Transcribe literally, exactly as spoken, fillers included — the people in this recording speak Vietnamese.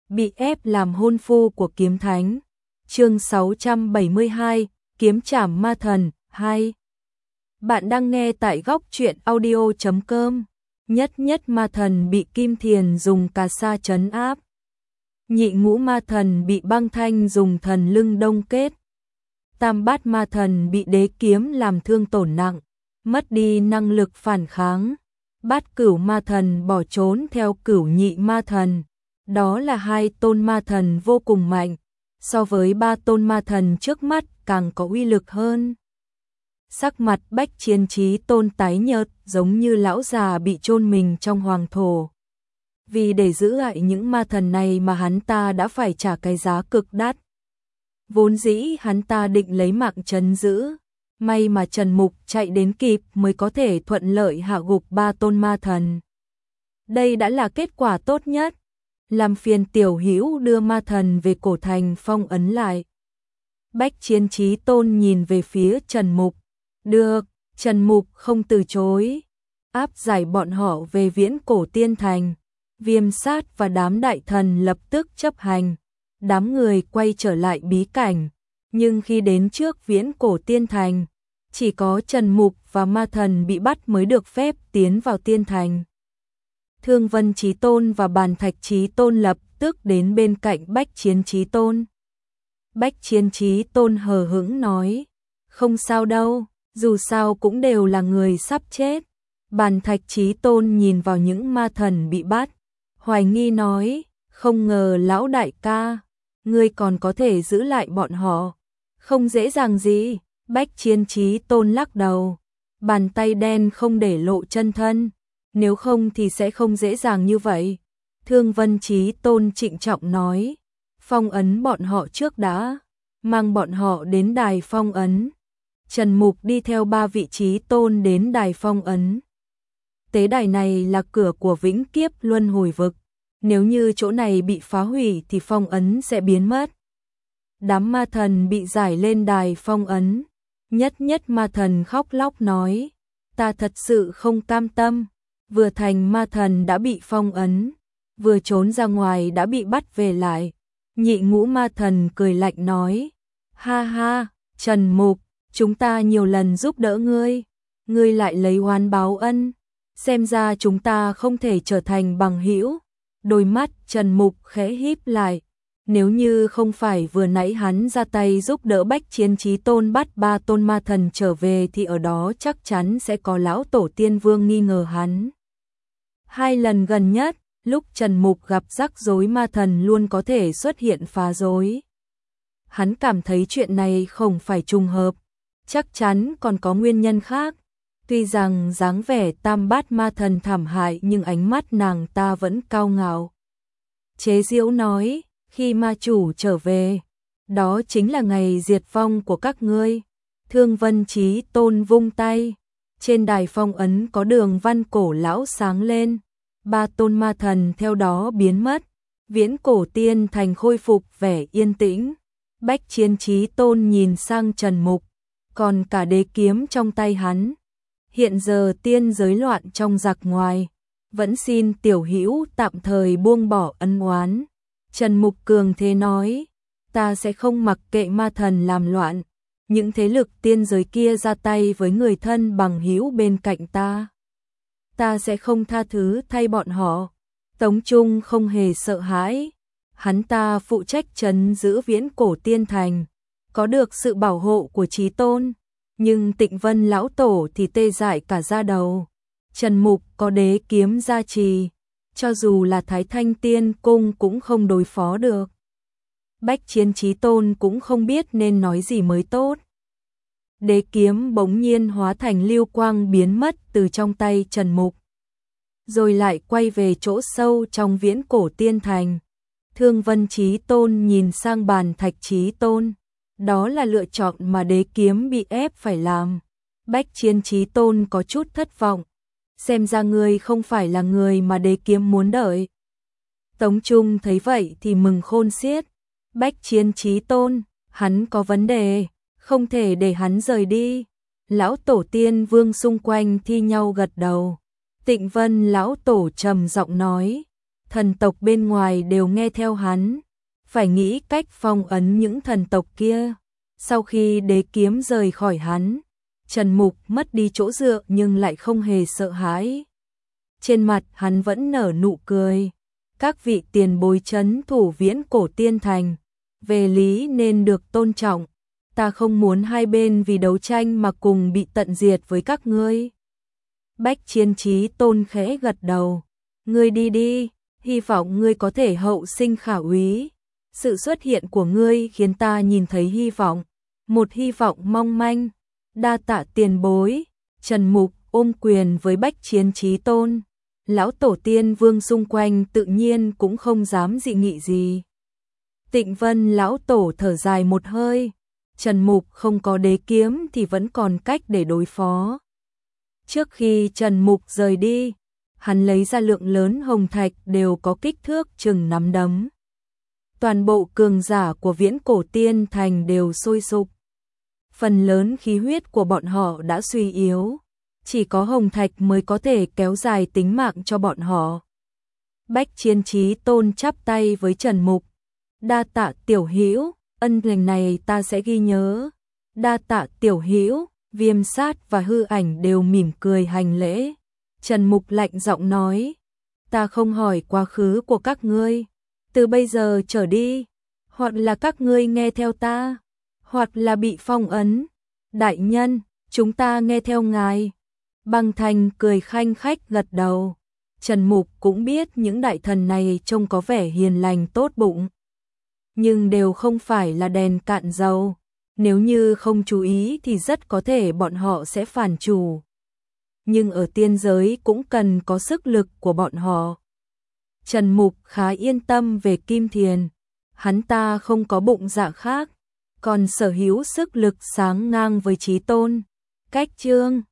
bị ép làm hôn phu của kiếm thánh. Chương sáu trăm bảy mươi hai, kiếm trảm ma thần hai. Bạn đang nghe tại góc truyện audio chấm com. Nhất nhất ma thần bị Kim Thiền dùng cà sa trấn áp. Nhị ngũ ma thần bị Băng Thanh dùng thần lưng đông kết. Tam bát ma thần bị Đế kiếm làm thương tổn nặng, mất đi năng lực phản kháng. Bát cửu ma thần bỏ trốn theo cửu nhị ma thần. Đó là hai tôn ma thần vô cùng mạnh, so với ba tôn ma thần trước mắt càng có uy lực hơn. Sắc mặt Bách Chiến Chí Tôn tái nhợt, giống như lão già bị chôn mình trong hoàng thổ. Vì để giữ lại những ma thần này mà hắn ta đã phải trả cái giá cực đắt. Vốn dĩ hắn ta định lấy mạng trấn giữ, may mà Trần Mục chạy đến kịp mới có thể thuận lợi hạ gục ba tôn ma thần. Đây đã là kết quả tốt nhất. Làm phiền tiểu hữu đưa ma thần về cổ thành phong ấn lại. Bách Chiến Chí Tôn nhìn về phía Trần Mục. Được, Trần Mục không từ chối. Áp giải bọn họ về Viễn Cổ Tiên Thành. Viêm Sát và đám đại thần lập tức chấp hành. Đám người quay trở lại bí cảnh. Nhưng khi đến trước Viễn Cổ Tiên Thành, chỉ có Trần Mục và ma thần bị bắt mới được phép tiến vào Tiên Thành. Thương Vân Chí Tôn và Bàn Thạch Chí Tôn lập tức đến bên cạnh Bách Chiến Chí Tôn. Bách Chiến Chí Tôn hờ hững nói, không sao đâu, dù sao cũng đều là người sắp chết. Bàn Thạch Chí Tôn nhìn vào những ma thần bị bắt, hoài nghi nói, không ngờ lão đại ca, ngươi còn có thể giữ lại bọn họ. Không dễ dàng gì. Bách Chiến Chí Tôn lắc đầu, bàn tay đen không để lộ chân thân. Nếu không thì sẽ không dễ dàng như vậy. Thương Vân Chí Tôn trịnh trọng nói, phong ấn bọn họ trước đã, mang bọn họ đến đài phong ấn. Trần Mục đi theo ba vị Chí Tôn đến đài phong ấn. Tế đài này là cửa của vĩnh kiếp luân hồi vực. Nếu như chỗ này bị phá hủy thì phong ấn sẽ biến mất. Đám ma thần bị giải lên đài phong ấn. Nhất nhất ma thần khóc lóc nói, ta thật sự không cam tâm. Vừa thành ma thần đã bị phong ấn, vừa trốn ra ngoài đã bị bắt về lại. Nhị ngũ ma thần cười lạnh nói, ha ha, Trần Mục, chúng ta nhiều lần giúp đỡ ngươi, ngươi lại lấy oán báo ân, xem ra chúng ta không thể trở thành bằng hữu. Đôi mắt Trần Mục khẽ híp lại, nếu như không phải vừa nãy hắn ra tay giúp đỡ Bách Chiến Chí Tôn bắt ba tôn ma thần trở về thì ở đó chắc chắn sẽ có lão tổ tiên vương nghi ngờ hắn. Hai lần gần nhất, lúc Trần Mục gặp rắc rối ma thần luôn có thể xuất hiện phá rối. Hắn cảm thấy chuyện này không phải trùng hợp, chắc chắn còn có nguyên nhân khác. Tuy rằng dáng vẻ tam bát ma thần thảm hại nhưng ánh mắt nàng ta vẫn cao ngạo. Chế giễu nói, khi ma chủ trở về, đó chính là ngày diệt vong của các ngươi. Thương Vân Chí Tôn vung tay. Trên đài phong ấn có đường văn cổ lão sáng lên, ba tôn ma thần theo đó biến mất, Viễn Cổ Tiên Thành khôi phục vẻ yên tĩnh. Bách Chiến Chí Tôn nhìn sang Trần Mục, còn cả đế kiếm trong tay hắn. Hiện giờ tiên giới loạn trong giặc ngoài, vẫn xin tiểu hữu tạm thời buông bỏ ân oán. Trần Mục cường thế nói, ta sẽ không mặc kệ ma thần làm loạn. Những thế lực tiên giới kia ra tay với người thân bằng hữu bên cạnh ta, ta sẽ không tha thứ thay bọn họ. Tống Trung không hề sợ hãi, hắn ta phụ trách trấn giữ Viễn Cổ Tiên Thành, có được sự bảo hộ của Chí Tôn, nhưng Tịnh Vân lão tổ thì tê dại cả da đầu. Trần Mục có đế kiếm gia trì, cho dù là Thái Thanh Tiên Cung cũng không đối phó được. Bách Chiến Chí Tôn cũng không biết nên nói gì mới tốt. Đế kiếm bỗng nhiên hóa thành lưu quang biến mất từ trong tay Trần Mục, rồi lại quay về chỗ sâu trong Viễn Cổ Tiên Thành. Thương Vân Chí Tôn nhìn sang Bàn Thạch Chí Tôn, đó là lựa chọn mà đế kiếm bị ép phải làm. Bách Chiến Chí Tôn có chút thất vọng, xem ra ngươi không phải là người mà đế kiếm muốn đợi. Tống Trung thấy vậy thì mừng khôn xiết. Bách Chiến Chí Tôn, hắn có vấn đề, không thể để hắn rời đi. Lão tổ tiên vương xung quanh thi nhau gật đầu. Tịnh Vân lão tổ trầm giọng nói, thần tộc bên ngoài đều nghe theo hắn, phải nghĩ cách phong ấn những thần tộc kia. Sau khi đế kiếm rời khỏi hắn, Trần Mục mất đi chỗ dựa nhưng lại không hề sợ hãi. Trên mặt hắn vẫn nở nụ cười. Các vị tiền bối trấn thủ Viễn Cổ Tiên Thành, về lý nên được tôn trọng. Ta không muốn hai bên vì đấu tranh mà cùng bị tận diệt với các ngươi. Bách Chiến Chí Tôn khẽ gật đầu. Ngươi đi đi, hy vọng ngươi có thể hậu sinh khả úy. Sự xuất hiện của ngươi khiến ta nhìn thấy hy vọng, một hy vọng mong manh. Đa tạ tiền bối. Trần Mục ôm quyền với Bách Chiến Chí Tôn. Lão tổ tiên vương xung quanh tự nhiên cũng không dám dị nghị gì. Tịnh Vân lão tổ thở dài một hơi. Trần Mục không có đế kiếm thì vẫn còn cách để đối phó. Trước khi Trần Mục rời đi, hắn lấy ra lượng lớn hồng thạch đều có kích thước chừng nắm đấm. Toàn bộ cường giả của Viễn Cổ Tiên Thành đều sôi sục. Phần lớn khí huyết của bọn họ đã suy yếu, chỉ có hồng thạch mới có thể kéo dài tính mạng cho bọn họ. Bách Chiến Chí Tôn chắp tay với Trần Mục. Đa tạ tiểu hữu, ân lành này ta sẽ ghi nhớ. Đa tạ tiểu hữu. Viêm Sát và Hư Ảnh đều mỉm cười hành lễ. Trần Mục lạnh giọng nói, ta không hỏi quá khứ của các ngươi. Từ bây giờ trở đi, hoặc là các ngươi nghe theo ta, hoặc là bị phong ấn. Đại nhân, chúng ta nghe theo ngài. Băng Thành cười khanh khách gật đầu. Trần Mục cũng biết những đại thần này trông có vẻ hiền lành tốt bụng, nhưng đều không phải là đèn cạn dầu. Nếu như không chú ý thì rất có thể bọn họ sẽ phản chủ. Nhưng ở tiên giới cũng cần có sức lực của bọn họ. Trần Mục khá yên tâm về Kim Thiền. Hắn ta không có bụng dạ khác, còn sở hữu sức lực sáng ngang với Chí Tôn. Cách chương